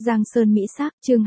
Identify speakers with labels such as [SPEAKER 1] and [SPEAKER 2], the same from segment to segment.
[SPEAKER 1] Giang Sơn Mỹ Sắc, chương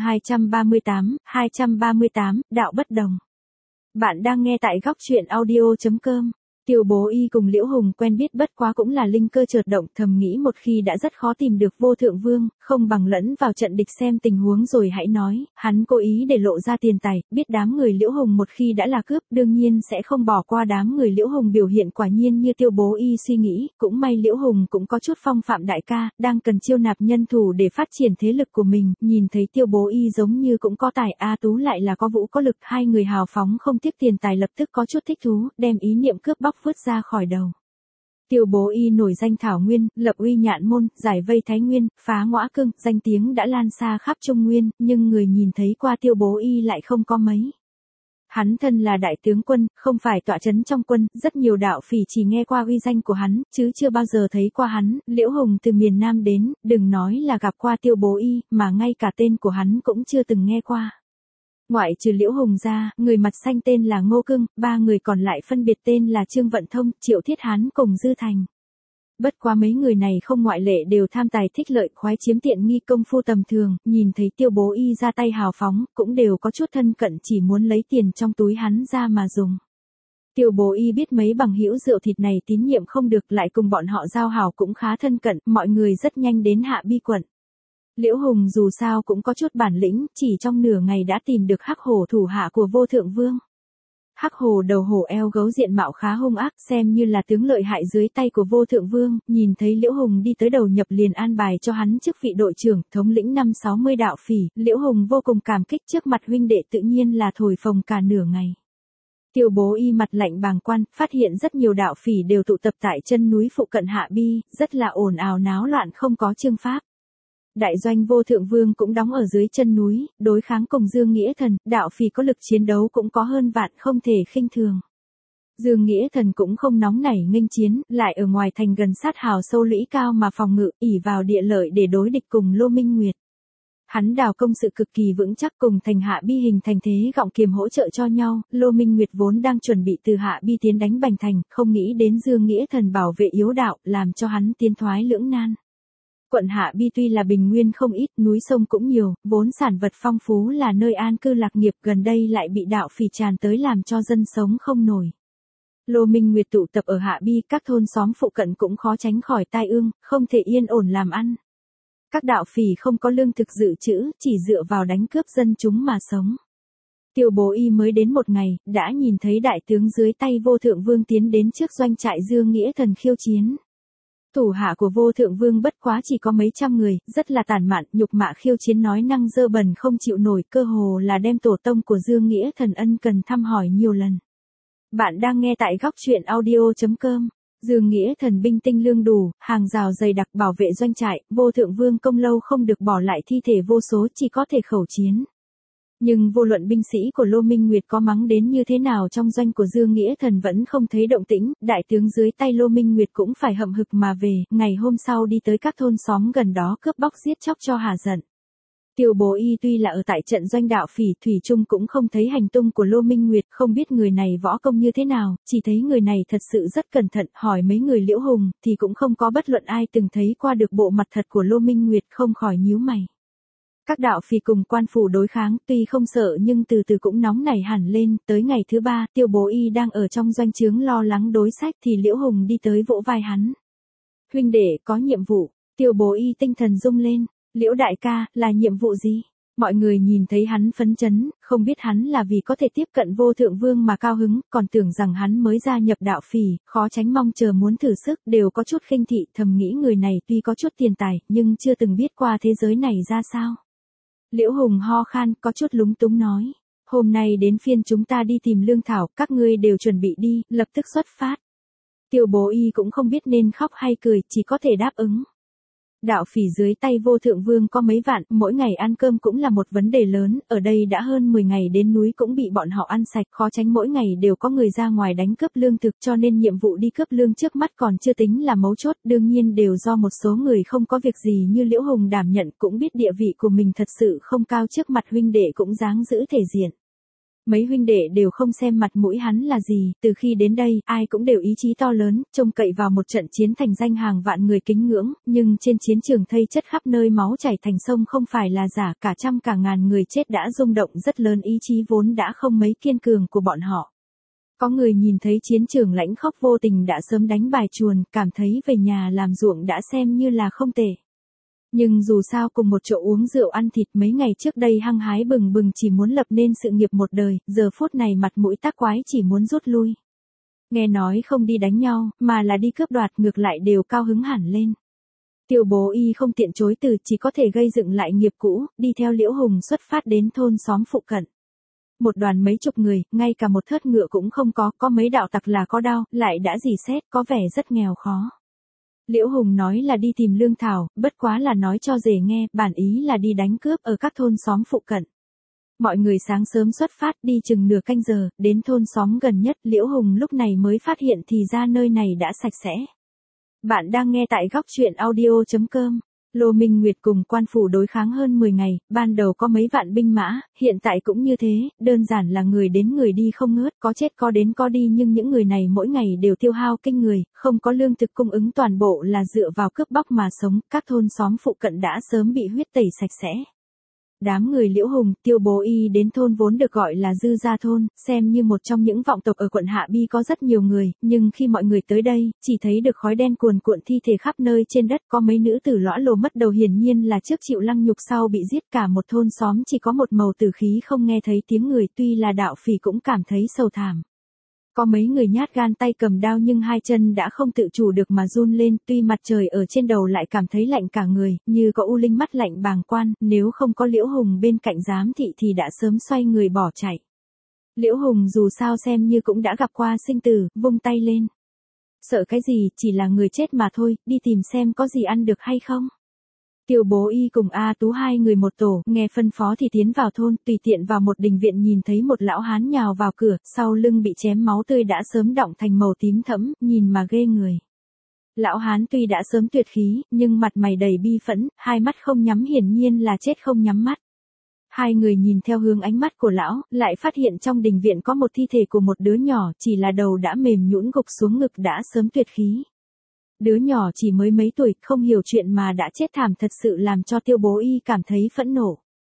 [SPEAKER 1] 238, đạo bất đồng. Bạn đang nghe tại góc truyện audio.com. Tiêu Bố Y cùng Liễu Hùng quen biết bất quá cũng là linh cơ chợt động, thầm nghĩ một khi đã rất khó tìm được Vô Thượng Vương, không bằng lẫn vào trận địch xem tình huống rồi hãy nói. Hắn cố ý để lộ ra tiền tài, biết đám người Liễu Hùng một khi đã là cướp đương nhiên sẽ không bỏ qua. Đám người Liễu Hùng biểu hiện quả nhiên như Tiêu Bố Y suy nghĩ, cũng may Liễu Hùng cũng có chút phong phạm đại ca, đang cần chiêu nạp nhân thủ để phát triển thế lực của mình. Nhìn thấy Tiêu Bố Y giống như cũng có tài, A Tú lại là có vũ có lực, hai người hào phóng không tiếc tiền tài, lập tức có chút thích thú, đem ý niệm cướp bóc vứt ra khỏi đầu. Tiêu Bố Y nổi danh Thảo Nguyên, lập uy Nhạn Môn, giải vây Thái Nguyên, phá Ngõa Cương, danh tiếng đã lan xa khắp Trung Nguyên, nhưng người nhìn thấy qua Tiêu Bố Y lại không có mấy. Hắn thân là đại tướng quân, không phải tọa trấn trong quân, rất nhiều đạo phỉ chỉ nghe qua uy danh của hắn, chứ chưa bao giờ thấy qua hắn. Liễu Hùng từ miền Nam đến, đừng nói là gặp qua Tiêu Bố Y, mà ngay cả tên của hắn cũng chưa từng nghe qua. Ngoại trừ Liễu Hùng ra, người mặt xanh tên là Ngô Cưng, ba người còn lại phân biệt tên là Trương Vận Thông, Triệu Thiết Hán cùng Dư Thành. Bất quá mấy người này không ngoại lệ đều tham tài thích lợi, khoái chiếm tiện nghi, công phu tầm thường, nhìn thấy Tiêu Bố Y ra tay hào phóng, cũng đều có chút thân cận, chỉ muốn lấy tiền trong túi hắn ra mà dùng. Tiêu Bố Y biết mấy bằng hữu rượu thịt này tín nhiệm không được, lại cùng bọn họ giao hảo cũng khá thân cận, mọi người rất nhanh đến Hạ Bi quận. Liễu Hùng dù sao cũng có chút bản lĩnh, chỉ trong nửa ngày đã tìm được Hắc Hổ, thủ hạ của Vô Thượng Vương. Hắc Hổ đầu hổ eo gấu, diện mạo khá hung ác, xem như là tướng lợi hại dưới tay của Vô Thượng Vương. Nhìn thấy Liễu Hùng đi tới, đầu nhập liền an bài cho hắn chức vị đội trưởng, thống lĩnh 50-60 đạo phỉ. Liễu Hùng vô cùng cảm kích, trước mặt huynh đệ tự nhiên là thổi phồng cả nửa ngày. Tiêu Bố Y mặt lạnh bàng quan, phát hiện rất nhiều đạo phỉ đều tụ tập tại chân núi phụ cận Hạ Bi, rất là ồn ào náo loạn, không có chương pháp. Đại doanh Vô Thượng Vương cũng đóng ở dưới chân núi, đối kháng cùng Dương Nghĩa Thần, đạo phỉ có lực chiến đấu cũng có hơn vạn, không thể khinh thường. Dương Nghĩa Thần cũng không nóng nảy nghênh chiến, lại ở ngoài thành gần sát hào sâu lũy cao mà phòng ngự, ỷ vào địa lợi để đối địch cùng Lô Minh Nguyệt. Hắn đào công sự cực kỳ vững chắc, cùng thành Hạ Bi hình thành thế gọng kiềm hỗ trợ cho nhau. Lô Minh Nguyệt vốn đang chuẩn bị từ Hạ Bi tiến đánh Bành Thành, không nghĩ đến Dương Nghĩa Thần bảo vệ yếu đạo, làm cho hắn tiến thoái lưỡng nan. Quận Hạ Bi tuy là bình nguyên không ít, núi sông cũng nhiều, vốn sản vật phong phú, là nơi an cư lạc nghiệp, gần đây lại bị đạo phỉ tràn tới làm cho dân sống không nổi. Lô Minh Nguyệt tụ tập ở Hạ Bi, các thôn xóm phụ cận cũng khó tránh khỏi tai ương, không thể yên ổn làm ăn. Các đạo phỉ không có lương thực dự trữ, chỉ dựa vào đánh cướp dân chúng mà sống. Tiêu Bố Y mới đến một ngày, đã nhìn thấy đại tướng dưới tay Vô Thượng Vương tiến đến trước doanh trại Dương Nghĩa Thần khiêu chiến. Thủ hạ của Vô Thượng Vương bất quá chỉ có mấy trăm người, rất là tàn mạn, nhục mạ khiêu chiến, nói năng dơ bẩn không chịu nổi, cơ hồ là đem tổ tông của Dương Nghĩa Thần ân cần thăm hỏi nhiều lần. Bạn đang nghe tại góc truyện audio.com. Dương Nghĩa Thần binh tinh lương đủ, hàng rào dày đặc bảo vệ doanh trại, Vô Thượng Vương công lâu không được bỏ lại thi thể vô số, chỉ có thể khẩu chiến. Nhưng vô luận binh sĩ của Lô Minh Nguyệt có mắng đến như thế nào, trong doanh của Dương Nghĩa Thần vẫn không thấy động tĩnh, đại tướng dưới tay Lô Minh Nguyệt cũng phải hậm hực mà về, ngày hôm sau đi tới các thôn xóm gần đó cướp bóc giết chóc cho hả giận. Tiêu Bố Y tuy là ở tại trận doanh đạo phỉ, thủy chung cũng không thấy hành tung của Lô Minh Nguyệt, không biết người này võ công như thế nào, chỉ thấy người này thật sự rất cẩn thận, hỏi mấy người Liễu Hùng, thì cũng không có bất luận ai từng thấy qua được bộ mặt thật của Lô Minh Nguyệt, không khỏi nhíu mày. Các đạo phỉ cùng quan phủ đối kháng, tuy không sợ nhưng từ từ cũng nóng nảy hẳn lên. Tới ngày thứ ba, Tiêu Bố Y đang ở trong doanh trướng lo lắng đối sách thì Liễu Hùng đi tới vỗ vai hắn. Huynh đệ, có nhiệm vụ. Tiêu Bố Y tinh thần rung lên. Liễu đại ca, là nhiệm vụ gì? Mọi người nhìn thấy hắn phấn chấn, không biết hắn là vì có thể tiếp cận Vô Thượng Vương mà cao hứng, còn tưởng rằng hắn mới gia nhập đạo phỉ, khó tránh mong chờ muốn thử sức, đều có chút khinh thị, thầm nghĩ người này tuy có chút tiền tài, nhưng chưa từng biết qua thế giới này ra sao. Liễu Hùng ho khan, có chút lúng túng nói. Hôm nay đến phiên chúng ta đi tìm lương thảo, các ngươi đều chuẩn bị đi, lập tức xuất phát. Tiêu Bố Y cũng không biết nên khóc hay cười, chỉ có thể đáp ứng. Đạo phỉ dưới tay Vô Thượng Vương có mấy vạn, mỗi ngày ăn cơm cũng là một vấn đề lớn, ở đây đã hơn 10 ngày đến núi cũng bị bọn họ ăn sạch, khó tránh mỗi ngày đều có người ra ngoài đánh cướp lương thực, cho nên nhiệm vụ đi cướp lương trước mắt còn chưa tính là mấu chốt, đương nhiên đều do một số người không có việc gì như Liễu Hùng đảm nhận, cũng biết địa vị của mình thật sự không cao, trước mặt huynh đệ cũng dáng giữ thể diện. Mấy huynh đệ đều không xem mặt mũi hắn là gì, từ khi đến đây, ai cũng đều ý chí to lớn, trông cậy vào một trận chiến thành danh hàng vạn người kính ngưỡng, nhưng trên chiến trường thây chất khắp nơi máu chảy thành sông không phải là giả, cả trăm cả ngàn người chết đã rung động rất lớn ý chí vốn đã không mấy kiên cường của bọn họ. Có người nhìn thấy chiến trường lãnh khốc vô tình đã sớm đánh bài chuồn, cảm thấy về nhà làm ruộng đã xem như là không tệ. Nhưng dù sao cùng một chỗ uống rượu ăn thịt mấy ngày trước đây hăng hái bừng bừng chỉ muốn lập nên sự nghiệp một đời, giờ phút này mặt mũi tác quái chỉ muốn rút lui. Nghe nói không đi đánh nhau, mà là đi cướp đoạt ngược lại đều cao hứng hẳn lên. Tiêu Bố Y không tiện chối từ chỉ có thể gây dựng lại nghiệp cũ, đi theo Liễu Hùng xuất phát đến thôn xóm phụ cận. Một đoàn mấy chục người, ngay cả một thớt ngựa cũng không có mấy đạo tặc là có đao, lại đã dì xét, có vẻ rất nghèo khó. Liễu Hùng nói là đi tìm lương thảo, bất quá là nói cho rể nghe, bản ý là đi đánh cướp ở các thôn xóm phụ cận. Mọi người sáng sớm xuất phát đi chừng nửa canh giờ, đến thôn xóm gần nhất, Liễu Hùng lúc này mới phát hiện thì ra nơi này đã sạch sẽ. Bạn đang nghe tại góc truyện audio.com. Lô Minh Nguyệt cùng quan phủ đối kháng hơn 10 ngày, ban đầu có mấy vạn binh mã, hiện tại cũng như thế, đơn giản là người đến người đi không ngớt, có chết có đến có đi nhưng những người này mỗi ngày đều tiêu hao kinh người, không có lương thực cung ứng toàn bộ là dựa vào cướp bóc mà sống, các thôn xóm phụ cận đã sớm bị huyết tẩy sạch sẽ. Đám người Liễu Hùng, Tiêu Bố Y đến thôn vốn được gọi là Dư Gia Thôn, xem như một trong những vọng tộc ở quận Hạ Bi có rất nhiều người, nhưng khi mọi người tới đây, chỉ thấy được khói đen cuồn cuộn thi thể khắp nơi trên đất, có mấy nữ tử lõa lồ mất đầu hiển nhiên là trước chịu lăng nhục sau bị giết, cả một thôn xóm chỉ có một màu tử khí không nghe thấy tiếng người, tuy là đạo phỉ cũng cảm thấy sầu thảm. Có mấy người nhát gan tay cầm đao nhưng hai chân đã không tự chủ được mà run lên, tuy mặt trời ở trên đầu lại cảm thấy lạnh cả người, như có u linh mắt lạnh bàng quan, nếu không có Liễu Hùng bên cạnh giám thị thì đã sớm xoay người bỏ chạy. Liễu Hùng dù sao xem như cũng đã gặp qua sinh tử, vung tay lên. Sợ cái gì, chỉ là người chết mà thôi, đi tìm xem có gì ăn được hay không. Tiêu Bố Y cùng A Tú hai người một tổ, nghe phân phó thì tiến vào thôn, tùy tiện vào một đình viện nhìn thấy một lão hán nhào vào cửa, sau lưng bị chém máu tươi đã sớm đọng thành màu tím thẫm, nhìn mà ghê người. Lão hán tuy đã sớm tuyệt khí, nhưng mặt mày đầy bi phẫn, hai mắt không nhắm hiển nhiên là chết không nhắm mắt. Hai người nhìn theo hướng ánh mắt của lão, lại phát hiện trong đình viện có một thi thể của một đứa nhỏ, chỉ là đầu đã mềm nhũn gục xuống ngực đã sớm tuyệt khí. Đứa nhỏ chỉ mới mấy tuổi, không hiểu chuyện mà đã chết thảm thật sự làm cho Tiêu Bố Y cảm thấy phẫn nộ.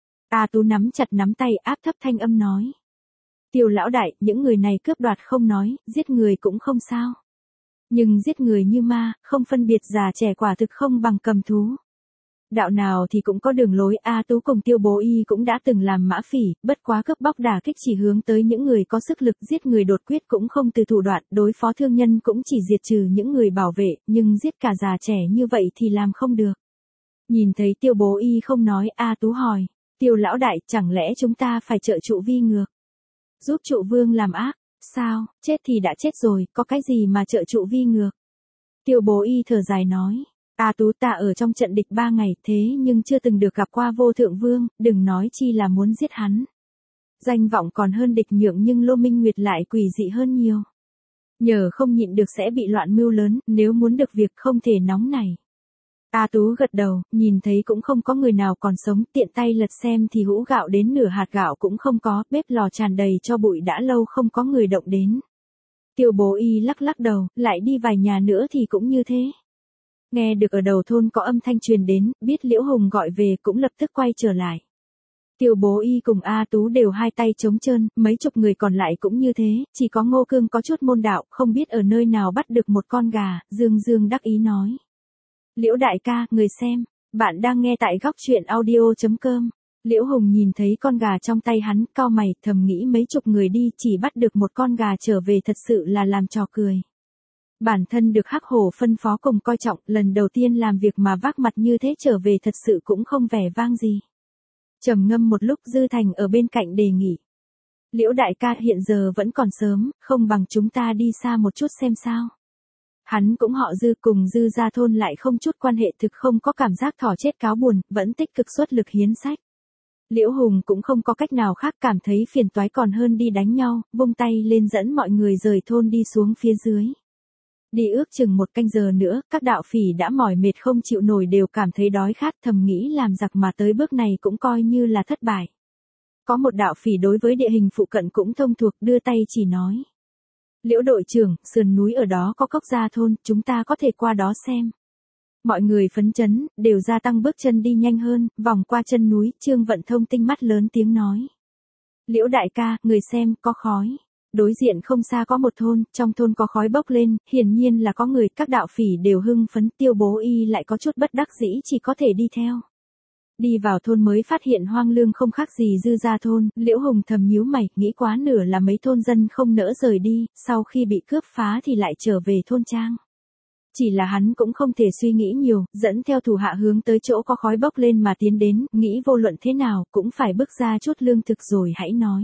[SPEAKER 1] A Tú nắm chặt nắm tay áp thấp thanh âm nói. Tiêu lão đại, những người này cướp đoạt không nói, giết người cũng không sao. Nhưng giết người như ma, không phân biệt già trẻ quả thực không bằng cầm thú. Đạo nào thì cũng có đường lối, A Tú cùng Tiêu Bố Y cũng đã từng làm mã phỉ, bất quá cướp bóc đả kích chỉ hướng tới những người có sức lực, giết người đột quyết cũng không từ thủ đoạn, đối phó thương nhân cũng chỉ diệt trừ những người bảo vệ, nhưng giết cả già trẻ như vậy thì làm không được. Nhìn thấy Tiêu Bố Y không nói, A Tú hỏi, Tiêu lão đại, chẳng lẽ chúng ta phải trợ trụ vi ngược? Giúp trụ vương làm ác, sao, chết thì đã chết rồi, có cái gì mà trợ trụ vi ngược? Tiêu Bố Y thở dài nói. A Tú, ta ở trong trận địch 3 ngày thế nhưng chưa từng được gặp qua vô thượng vương, đừng nói chi là muốn giết hắn. Danh vọng còn hơn địch nhượng nhưng Lô Minh Nguyệt lại quỷ dị hơn nhiều. Nhờ không nhịn được sẽ bị loạn mưu lớn, nếu muốn được việc không thể nóng này. A Tú gật đầu, nhìn thấy cũng không có người nào còn sống, tiện tay lật xem thì hũ gạo đến nửa hạt gạo cũng không có, bếp lò tràn đầy cho bụi đã lâu không có người động đến. Tiêu Bố Y lắc lắc đầu, lại đi vài nhà nữa thì cũng như thế. Nghe được ở đầu thôn có âm thanh truyền đến, biết Liễu Hùng gọi về cũng lập tức quay trở lại. Tiêu Bố Y cùng A Tú đều hai tay trống trơn, mấy chục người còn lại cũng như thế, chỉ có Ngô Cương có chút môn đạo, không biết ở nơi nào bắt được một con gà, dương dương đắc ý nói. Liễu đại ca, người xem, bạn đang nghe tại góc truyện audio.com. Liễu Hùng nhìn thấy con gà trong tay hắn, cau mày, thầm nghĩ mấy chục người đi chỉ bắt được một con gà trở về thật sự là làm trò cười. Bản thân được Hắc Hổ phân phó cùng coi trọng, lần đầu tiên làm việc mà vác mặt như thế trở về thật sự cũng không vẻ vang gì. Trầm ngâm một lúc Dư Thành ở bên cạnh đề nghị. Liễu đại ca, hiện giờ vẫn còn sớm, không bằng chúng ta đi xa một chút xem sao. Hắn cũng họ Dư, cùng Dư Gia Thôn lại không chút quan hệ, thực không có cảm giác thỏ chết cáo buồn, vẫn tích cực xuất lực hiến sách. Liễu Hùng cũng không có cách nào khác, cảm thấy phiền toái còn hơn đi đánh nhau, vung tay lên dẫn mọi người rời thôn đi xuống phía dưới. Đi ước chừng 1 canh giờ nữa, các đạo phỉ đã mỏi mệt không chịu nổi đều cảm thấy đói khát, thầm nghĩ làm giặc mà tới bước này cũng coi như là thất bại. Có một đạo phỉ đối với địa hình phụ cận cũng thông thuộc, đưa tay chỉ nói. Liễu đội trưởng, sườn núi ở đó có cốc gia thôn, chúng ta có thể qua đó xem. Mọi người phấn chấn, đều gia tăng bước chân đi nhanh hơn, vòng qua chân núi, Trương Vận Thông tinh mắt lớn tiếng nói. Liễu đại ca, người xem, có khói. Đối diện không xa có một thôn, trong thôn có khói bốc lên, hiển nhiên là có người, các đạo phỉ đều hưng phấn, Tiêu Bố Y lại có chút bất đắc dĩ chỉ có thể đi theo. Đi vào thôn mới phát hiện hoang lương không khác gì Dư Gia thôn, Liễu Hùng thầm nhíu mày, nghĩ quá nửa là mấy thôn dân không nỡ rời đi, sau khi bị cướp phá thì lại trở về thôn trang. Chỉ là hắn cũng không thể suy nghĩ nhiều, dẫn theo thủ hạ hướng tới chỗ có khói bốc lên mà tiến đến, nghĩ vô luận thế nào cũng phải bước ra chút lương thực rồi hãy nói.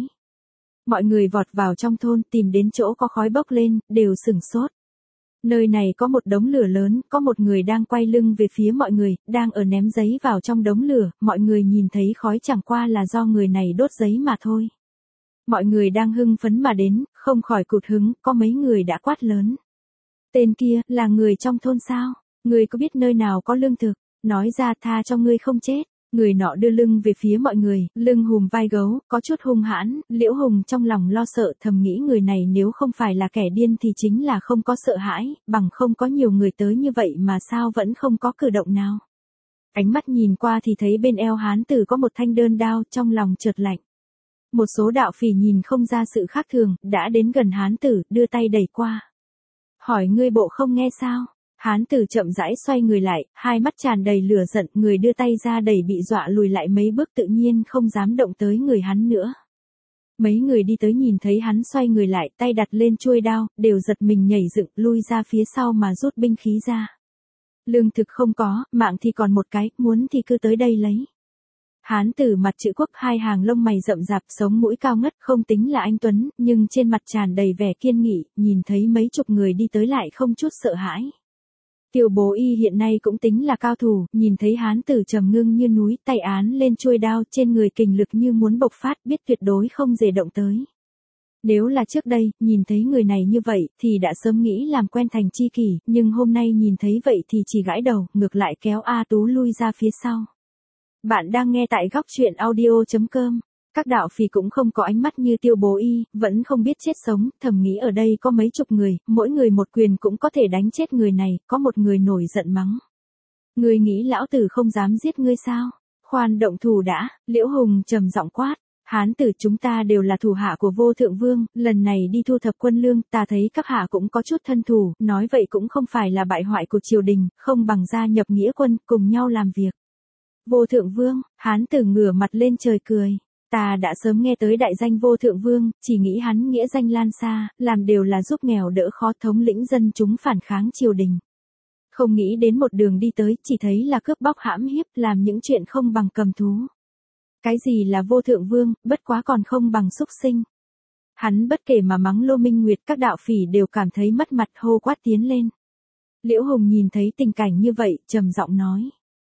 [SPEAKER 1] Mọi người vọt vào trong thôn tìm đến chỗ có khói bốc lên, đều sửng sốt. Nơi này có một đống lửa lớn, có một người đang quay lưng về phía mọi người, đang ở ném giấy vào trong đống lửa, mọi người nhìn thấy khói chẳng qua là do người này đốt giấy mà thôi. Mọi người đang hưng phấn mà đến, không khỏi cụt hứng, có mấy người đã quát lớn. Tên kia, là người trong thôn sao? Người có biết nơi nào có lương thực? Nói ra tha cho ngươi không chết. Người nọ đưa lưng về phía mọi người, lưng hùm vai gấu, có chút hung hãn, Liễu Hùng trong lòng lo sợ thầm nghĩ người này nếu không phải là kẻ điên thì chính là không có sợ hãi, bằng không có nhiều người tới như vậy mà sao vẫn không có cử động nào. Ánh mắt nhìn qua thì thấy bên eo hán tử có một thanh đơn đao, trong lòng chợt lạnh. Một số đạo phỉ nhìn không ra sự khác thường, đã đến gần hán tử, đưa tay đẩy qua. Hỏi ngươi bộ không nghe sao? Hán tử chậm rãi xoay người lại, hai mắt tràn đầy lửa giận, người đưa tay ra đẩy bị dọa lùi lại mấy bước tự nhiên không dám động tới người hắn nữa. Mấy người đi tới nhìn thấy hắn xoay người lại, tay đặt lên chuôi đao, đều giật mình nhảy dựng lui ra phía sau mà rút binh khí ra. Lương thực không có, mạng thì còn một cái, muốn thì cứ tới đây lấy. Hán tử mặt chữ quốc, hai hàng lông mày rậm rạp, sống mũi cao ngất, không tính là anh tuấn, nhưng trên mặt tràn đầy vẻ kiên nghị, nhìn thấy mấy chục người đi tới lại không chút sợ hãi. Tiêu Bố Y hiện nay cũng tính là cao thủ, nhìn thấy hán tử trầm ngưng như núi, tay án lên chuôi đao, trên người kình lực như muốn bộc phát, biết tuyệt đối không dễ động tới. Nếu là trước đây, nhìn thấy người này như vậy, thì đã sớm nghĩ làm quen thành tri kỷ, nhưng hôm nay nhìn thấy vậy thì chỉ gãi đầu, ngược lại kéo A Tú lui ra phía sau. Bạn đang nghe tại góc truyện audio.com. Các đạo phỉ cũng không có ánh mắt như Tiêu Bố Y, vẫn không biết chết sống, thầm nghĩ ở đây có mấy chục người, mỗi người một quyền cũng có thể đánh chết người này, có một người nổi giận mắng. Ngươi nghĩ lão tử không dám giết ngươi sao? Khoan động thủ đã, Liễu Hùng trầm giọng quát. Hán tử chúng ta đều là thủ hạ của Vô Thượng Vương, lần này đi thu thập quân lương, ta thấy các hạ cũng có chút thân thủ, nói vậy cũng không phải là bại hoại của triều đình, không bằng gia nhập nghĩa quân, cùng nhau làm việc. Vô Thượng Vương, hán tử ngửa mặt lên trời cười. Ta đã sớm nghe tới đại danh Vô Thượng Vương, chỉ nghĩ hắn nghĩa danh lan xa, làm đều là giúp nghèo đỡ khó, thống lĩnh dân chúng phản kháng triều đình. Không nghĩ đến một đường đi tới, chỉ thấy là cướp bóc hãm hiếp, làm những chuyện không bằng cầm thú. Cái gì là Vô Thượng Vương, bất quá còn không bằng súc sinh. Hắn bất kể mà mắng Lô Minh Nguyệt, các đạo phỉ đều cảm thấy mất mặt, hô quát tiến lên. Liễu Hùng nhìn thấy tình cảnh như vậy, trầm giọng nói.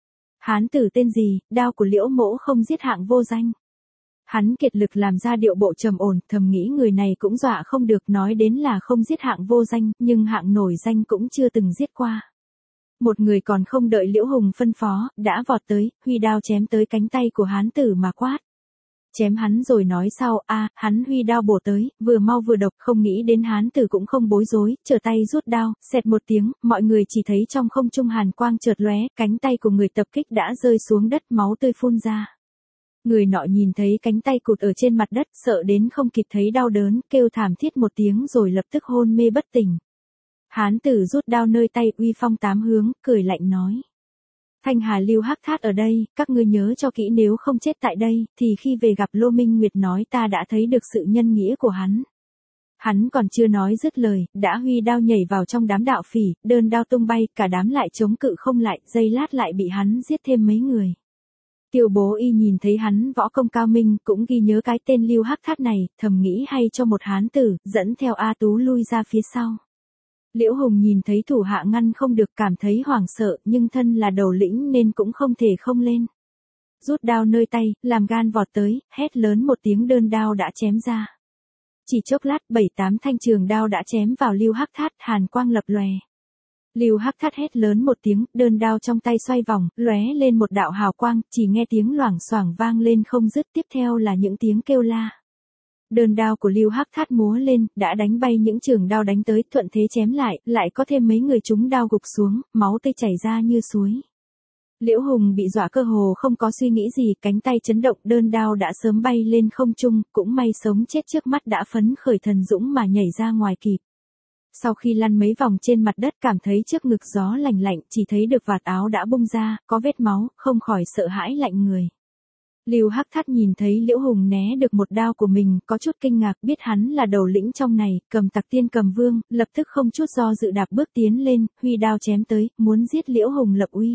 [SPEAKER 1] Hán tử tên gì, đao của Liễu mỗ không giết hạng vô danh. Hắn kiệt lực làm ra điệu bộ trầm ổn, thầm nghĩ người này cũng dọa không được, nói đến là không giết hạng vô danh, nhưng hạng nổi danh cũng chưa từng giết qua. Một người còn không đợi Liễu Hùng phân phó, đã vọt tới, huy đao chém tới cánh tay của hán tử mà quát. Chém hắn rồi nói sau, hắn huy đao bổ tới, vừa mau vừa độc, không nghĩ đến hán tử cũng không bối rối, trở tay rút đao, xẹt một tiếng, mọi người chỉ thấy trong không trung hàn quang chợt lóe, cánh tay của người tập kích đã rơi xuống đất, máu tươi phun ra. Người nọ nhìn thấy cánh tay cụt ở trên mặt đất, sợ đến không kịp thấy đau đớn, kêu thảm thiết một tiếng rồi lập tức hôn mê bất tỉnh. Hán tử rút đao nơi tay, uy phong tám hướng, cười lạnh nói. Thanh Hà Lưu Hắc Thát ở đây, các ngươi nhớ cho kỹ, nếu không chết tại đây, thì khi về gặp Lô Minh Nguyệt nói ta đã thấy được sự nhân nghĩa của hắn. Hắn còn chưa nói dứt lời, đã huy đao nhảy vào trong đám đạo phỉ, đơn đao tung bay, cả đám lại chống cự không lại, giây lát lại bị hắn giết thêm mấy người. Tiêu Bố Y nhìn thấy hắn võ công cao minh, cũng ghi nhớ cái tên Lưu Hắc Thát này, thầm nghĩ hay cho một hán tử, dẫn theo A Tú lui ra phía sau. Liễu Hùng nhìn thấy thủ hạ ngăn không được, cảm thấy hoảng sợ, nhưng thân là đầu lĩnh nên cũng không thể không lên. Rút đao nơi tay, làm gan vọt tới, hét lớn một tiếng, đơn đao đã chém ra. Chỉ chốc lát, 7-8 thanh trường đao đã chém vào Lưu Hắc Thát, hàn quang lập lòe. Lưu Hắc Thát hét lớn một tiếng, đơn đao trong tay xoay vòng, lóe lên một đạo hào quang, chỉ nghe tiếng loảng xoảng vang lên không dứt, tiếp theo là những tiếng kêu la. Đơn đao của Lưu Hắc Thát múa lên, đã đánh bay những trường đao đánh tới, thuận thế chém lại có thêm mấy người trúng đao gục xuống, máu tươi chảy ra như suối. Liễu Hùng bị dọa cơ hồ không có suy nghĩ gì, cánh tay chấn động, đơn đao đã sớm bay lên không trung, cũng may sống chết trước mắt đã phấn khởi thần dũng mà nhảy ra ngoài kịp. Sau khi lăn mấy vòng trên mặt đất cảm thấy trước ngực gió lạnh lạnh, chỉ thấy được vạt áo đã bung ra, có vết máu, không khỏi sợ hãi lạnh người. Lưu Hắc Thát nhìn thấy Liễu Hùng né được một đao của mình, có chút kinh ngạc, biết hắn là đầu lĩnh trong này, cầm tặc tiên cầm vương, lập tức không chút do dự đạp bước tiến lên, huy đao chém tới, muốn giết Liễu Hùng lập uy.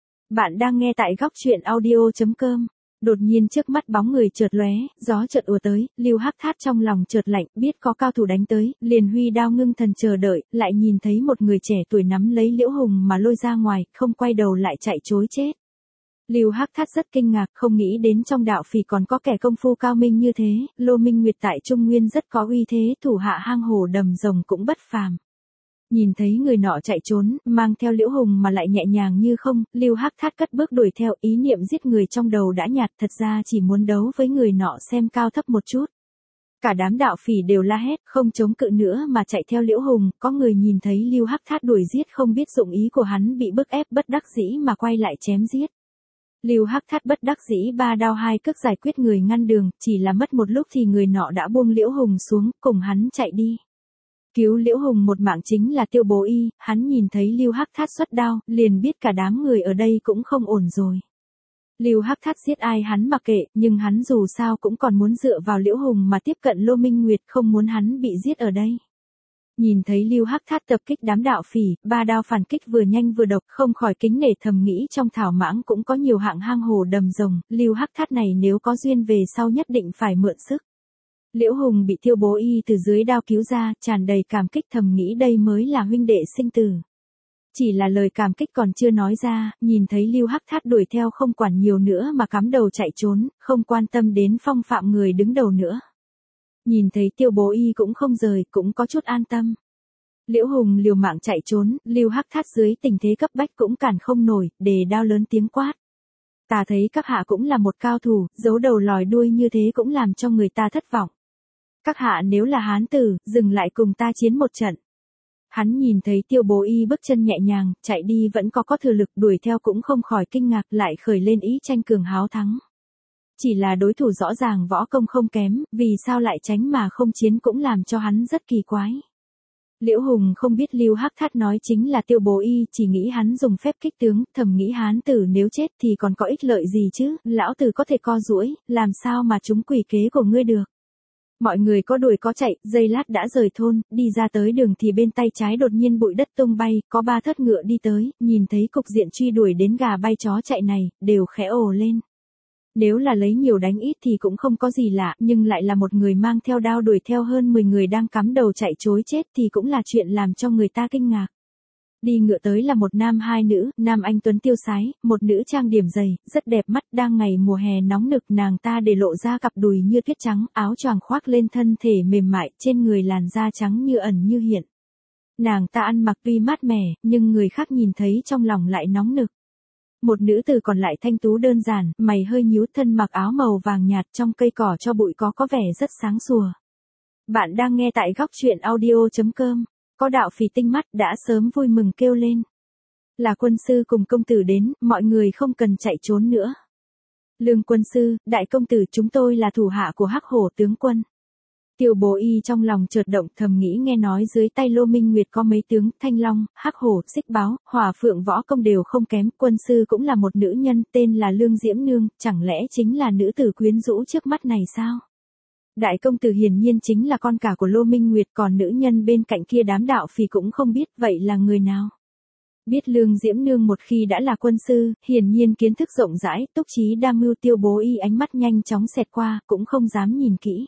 [SPEAKER 1] Bạn đang nghe tại góc truyện audio.com. Đột nhiên trước mắt bóng người chợt lóe, gió chợt ùa tới, Lưu Hắc Thát trong lòng chợt lạnh, biết có cao thủ đánh tới, liền huy đao ngưng thần chờ đợi, lại nhìn thấy một người trẻ tuổi nắm lấy Liễu Hùng mà lôi ra ngoài, không quay đầu lại chạy trối chết. Lưu Hắc Thát rất kinh ngạc, không nghĩ đến trong đạo phỉ còn có kẻ công phu cao minh như thế, Lô Minh Nguyệt tại Trung Nguyên rất có uy thế, thủ hạ hang hổ đầm rồng cũng bất phàm. Nhìn thấy người nọ chạy trốn, mang theo Liễu Hùng mà lại nhẹ nhàng như không, Lưu Hắc Thát cất bước đuổi theo, ý niệm giết người trong đầu đã nhạt, thật ra chỉ muốn đấu với người nọ xem cao thấp một chút. Cả đám đạo phỉ đều la hét, không chống cự nữa mà chạy theo Liễu Hùng, có người nhìn thấy Lưu Hắc Thát đuổi giết không biết dụng ý của hắn, bị bức ép bất đắc dĩ mà quay lại chém giết. Lưu Hắc Thát bất đắc dĩ ba đao hai cước giải quyết người ngăn đường, chỉ là mất một lúc thì người nọ đã buông Liễu Hùng xuống, cùng hắn chạy đi. Cứu Liễu Hùng một mạng chính là Tiêu Bố Y, hắn nhìn thấy Lưu Hắc Thát xuất đao, liền biết cả đám người ở đây cũng không ổn rồi. Lưu Hắc Thát giết ai hắn mặc kệ, nhưng hắn dù sao cũng còn muốn dựa vào Liễu Hùng mà tiếp cận Lô Minh Nguyệt, không muốn hắn bị giết ở đây. Nhìn thấy Lưu Hắc Thát tập kích đám đạo phỉ, ba đao phản kích vừa nhanh vừa độc, không khỏi kính nể thầm nghĩ trong thảo mãng cũng có nhiều hạng hang hồ đầm rồng, Lưu Hắc Thát này nếu có duyên về sau nhất định phải mượn sức. Liễu Hùng bị Tiêu Bố Y từ dưới đao cứu ra, tràn đầy cảm kích thầm nghĩ đây mới là huynh đệ sinh tử. Chỉ là lời cảm kích còn chưa nói ra, nhìn thấy Lưu Hắc Thát đuổi theo không quản nhiều nữa mà cắm đầu chạy trốn, không quan tâm đến phong phạm người đứng đầu nữa. Nhìn thấy Tiêu Bố Y cũng không rời, cũng có chút an tâm. Liễu Hùng liều mạng chạy trốn, Lưu Hắc Thát dưới tình thế cấp bách cũng cản không nổi, đề đao lớn tiếng quát. Ta thấy các hạ cũng là một cao thủ, giấu đầu lòi đuôi như thế cũng làm cho người ta thất vọng. Các hạ nếu là hán tử, dừng lại cùng ta chiến một trận. Hắn nhìn thấy Tiêu Bố Y bước chân nhẹ nhàng, chạy đi vẫn có thừa lực, đuổi theo cũng không khỏi kinh ngạc, lại khởi lên ý tranh cường háo thắng. Chỉ là đối thủ rõ ràng võ công không kém, vì sao lại tránh mà không chiến cũng làm cho hắn rất kỳ quái. Liễu Hùng không biết Lưu Hắc Thát nói chính là Tiêu Bố Y, chỉ nghĩ hắn dùng phép kích tướng, thầm nghĩ hán tử nếu chết thì còn có ích lợi gì chứ, lão tử có thể co duỗi, làm sao mà trúng quỷ kế của ngươi được. Mọi người có đuổi có chạy, giây lát đã rời thôn, đi ra tới đường thì bên tay trái đột nhiên bụi đất tung bay, có ba thớt ngựa đi tới, nhìn thấy cục diện truy đuổi đến gà bay chó chạy này, đều khẽ ồ lên. Nếu là lấy nhiều đánh ít thì cũng không có gì lạ, nhưng lại là một người mang theo đao đuổi theo hơn 10 người đang cắm đầu chạy trối chết thì cũng là chuyện làm cho người ta kinh ngạc. Đi ngựa tới là một nam hai nữ, nam anh tuấn tiêu sái, một nữ trang điểm dày, rất đẹp mắt, đang ngày mùa hè nóng nực, nàng ta để lộ ra cặp đùi như tuyết trắng, áo choàng khoác lên thân thể mềm mại, trên người làn da trắng như ẩn như hiện. Nàng ta ăn mặc tuy mát mẻ, nhưng người khác nhìn thấy trong lòng lại nóng nực. Một nữ tử còn lại thanh tú đơn giản, mày hơi nhíu, thân mặc áo màu vàng nhạt, trong cây cỏ cho bụi có vẻ rất sáng sủa. Bạn đang nghe tại góc truyện audio.com. Có đạo phỉ tinh mắt đã sớm vui mừng kêu lên. Là quân sư cùng công tử đến, mọi người không cần chạy trốn nữa. Lương quân sư, đại công tử, chúng tôi là thủ hạ của Hắc Hổ tướng quân. Tiêu Bố Y trong lòng chợt động, thầm nghĩ nghe nói dưới tay Lô Minh Nguyệt có mấy tướng, Thanh Long, Hắc Hổ, Xích Báo, Hỏa Phượng võ công đều không kém, quân sư cũng là một nữ nhân tên là Lương Diễm Nương, chẳng lẽ chính là nữ tử quyến rũ trước mắt này sao? Đại công tử hiển nhiên chính là con cả của Lô Minh Nguyệt, còn nữ nhân bên cạnh kia đám đạo phỉ cũng không biết, vậy là người nào? Biết Lương Diễm Nương một khi đã là quân sư, hiển nhiên kiến thức rộng rãi, túc trí đa mưu. Tiêu Bố Y ánh mắt nhanh chóng xẹt qua, cũng không dám nhìn kỹ.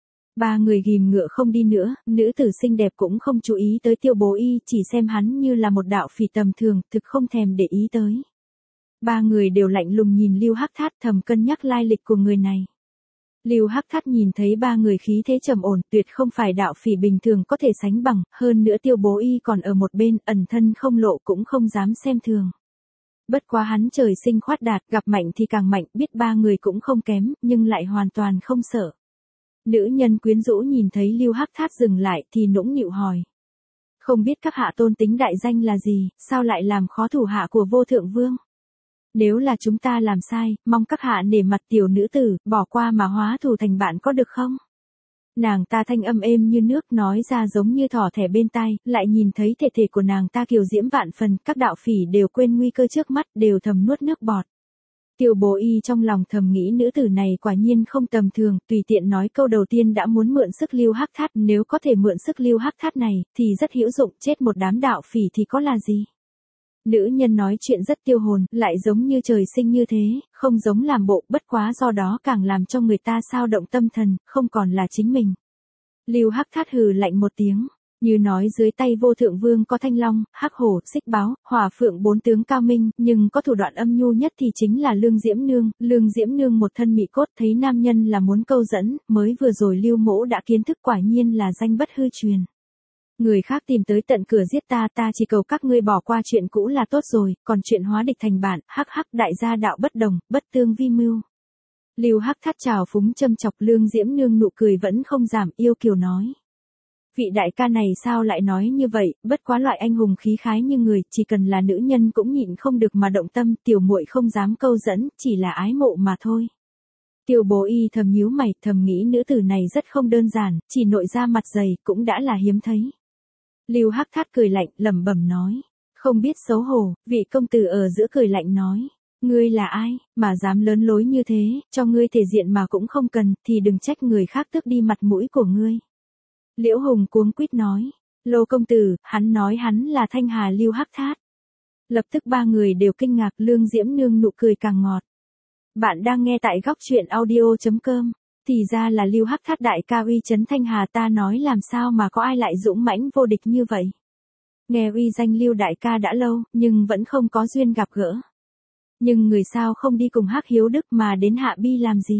[SPEAKER 1] Ba người ghim ngựa không đi nữa, nữ tử xinh đẹp cũng không chú ý tới Tiêu Bố Y, chỉ xem hắn như là một đạo phỉ tầm thường, thực không thèm để ý tới. Ba người đều lạnh lùng nhìn Lưu Hắc Thát, thầm cân nhắc lai lịch của người này. Lưu Hắc Thát nhìn thấy ba người khí thế trầm ổn, tuyệt không phải đạo phỉ bình thường có thể sánh bằng, hơn nữa Tiêu Bố Y còn ở một bên, ẩn thân không lộ cũng không dám xem thường. Bất quá hắn trời sinh khoát đạt, gặp mạnh thì càng mạnh, biết ba người cũng không kém, nhưng lại hoàn toàn không sợ. Nữ nhân quyến rũ nhìn thấy Lưu Hắc Thát dừng lại thì nũng nịu hỏi. Không biết các hạ tôn tính đại danh là gì, sao lại làm khó thủ hạ của vô thượng vương? Nếu là chúng ta làm sai, mong các hạ nể mặt tiểu nữ tử, bỏ qua mà hóa thù thành bạn có được không? Nàng ta thanh âm êm như nước nói ra giống như thỏ thẻ bên tai, lại nhìn thấy thể thể của nàng ta kiều diễm vạn phần, các đạo phỉ đều quên nguy cơ trước mắt, đều thầm nuốt nước bọt. Tiêu Bố Y trong lòng thầm nghĩ nữ tử này quả nhiên không tầm thường, tùy tiện nói câu đầu tiên đã muốn mượn sức Lưu Hắc Thát, nếu có thể mượn sức Lưu Hắc Thát này, thì rất hữu dụng, chết một đám đạo phỉ thì có là gì. Nữ nhân nói chuyện rất tiêu hồn, lại giống như trời sinh như thế, không giống làm bộ, bất quá do đó càng làm cho người ta sao động tâm thần, không còn là chính mình. Lưu Hắc Thát hừ lạnh một tiếng, như nói dưới tay vô thượng vương có thanh long, hắc hổ, xích báo, hỏa phượng bốn tướng cao minh, nhưng có thủ đoạn âm nhu nhất thì chính là Lương Diễm Nương. Lương Diễm Nương một thân mị cốt thấy nam nhân là muốn câu dẫn, mới vừa rồi Lưu Mỗ đã kiến thức quả nhiên là danh bất hư truyền. Người khác tìm tới tận cửa giết ta, ta chỉ cầu các ngươi bỏ qua chuyện cũ là tốt rồi, còn chuyện hóa địch thành bạn, hắc hắc, đại gia đạo bất đồng, bất tương vi mưu. Lưu Hắc Thát trào phúng châm chọc. Lương Diễm Nương nụ cười vẫn không giảm, yêu kiều nói. Vị đại ca này sao lại nói như vậy, bất quá loại anh hùng khí khái như người, chỉ cần là nữ nhân cũng nhịn không được mà động tâm, tiểu muội không dám câu dẫn, chỉ là ái mộ mà thôi. Tiêu Bố Y thầm nhíu mày, thầm nghĩ nữ tử này rất không đơn giản, chỉ nội ra mặt dày cũng đã là hiếm thấy. Lưu Hắc Thát cười lạnh, lẩm bẩm nói, không biết xấu hổ. Vị công tử ở giữa cười lạnh nói, ngươi là ai, mà dám lớn lối như thế, cho ngươi thể diện mà cũng không cần, thì đừng trách người khác tước đi mặt mũi của ngươi. Liễu Hùng cuống quýt nói, Lô công tử, hắn nói hắn là Thanh Hà Lưu Hắc Thát. Lập tức ba người đều kinh ngạc. Lương Diễm Nương nụ cười càng ngọt. Bạn đang nghe tại góc truyện audio.com. Thì ra là Lưu Hắc Thát đại ca uy chấn Thanh Hà, ta nói làm sao mà có ai lại dũng mãnh vô địch như vậy. Nghe uy danh Lưu đại ca đã lâu, nhưng vẫn không có duyên gặp gỡ. Nhưng người sao không đi cùng Hắc Hiếu Đức mà đến Hạ Bi làm gì?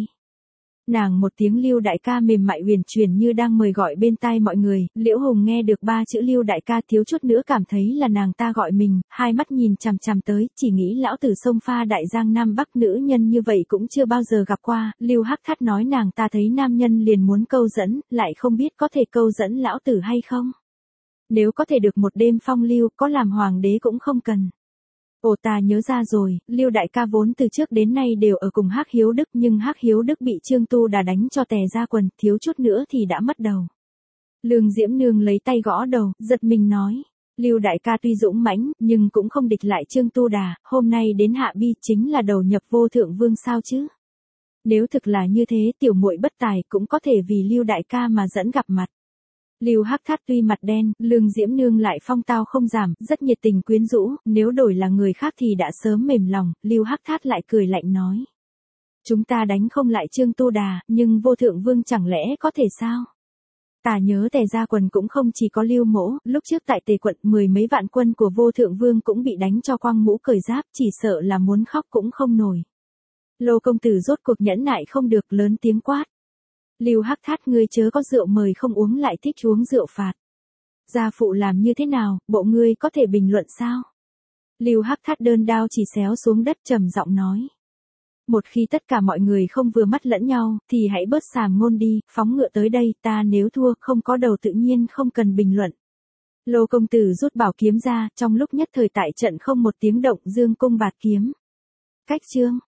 [SPEAKER 1] Nàng một tiếng Lưu đại ca mềm mại huyền chuyển như đang mời gọi bên tai mọi người. Liễu Hùng nghe được ba chữ Lưu đại ca thiếu chút nữa cảm thấy là nàng ta gọi mình, hai mắt nhìn chằm chằm tới, chỉ nghĩ lão tử sông pha đại giang nam bắc nữ nhân như vậy cũng chưa bao giờ gặp qua. Lưu Hắc Thát nói nàng ta thấy nam nhân liền muốn câu dẫn, lại không biết có thể câu dẫn lão tử hay không. Nếu có thể được một đêm phong lưu, có làm hoàng đế cũng không cần. Ồ, ta nhớ ra rồi, Lưu đại ca vốn từ trước đến nay đều ở cùng Hắc Hiếu Đức, nhưng Hắc Hiếu Đức bị Trương Tu Đà đánh cho tè ra quần, thiếu chút nữa thì đã mất đầu. Lương Diễm Nương lấy tay gõ đầu, giật mình nói, Lưu đại ca tuy dũng mãnh, nhưng cũng không địch lại Trương Tu Đà, hôm nay đến Hạ Bi chính là đầu nhập vô thượng vương sao chứ? Nếu thực là như thế, tiểu muội bất tài cũng có thể vì Lưu đại ca mà dẫn gặp mặt. Lưu Hắc Thát tuy mặt đen, Lương Diễm Nương lại phong tao không giảm, rất nhiệt tình quyến rũ, nếu đổi là người khác thì đã sớm mềm lòng. Lưu Hắc Thát lại cười lạnh nói, chúng ta đánh không lại Trương Tu Đà, nhưng vô thượng vương chẳng lẽ có thể sao? Ta nhớ tè ra quần cũng không chỉ có Lưu mỗ, lúc trước tại Tề quận 10 mấy vạn quân của vô thượng vương cũng bị đánh cho quăng mũ cởi giáp, chỉ sợ là muốn khóc cũng không nổi. Lô công tử rốt cuộc nhẫn nại không được, lớn tiếng quát. Lưu Hắc Thát, ngươi chớ có rượu mời không uống lại thích uống rượu phạt. Gia phụ làm như thế nào, bộ ngươi có thể bình luận sao? Lưu Hắc Thát đơn đao chỉ xéo xuống đất trầm giọng nói. Một khi tất cả mọi người không vừa mắt lẫn nhau, thì hãy bớt sàm ngôn đi, phóng ngựa tới đây, ta nếu thua không có đầu tự nhiên không cần bình luận. Lô công tử rút bảo kiếm ra, trong lúc nhất thời tại trận không một tiếng động, dương cung bạt kiếm. Cách chương.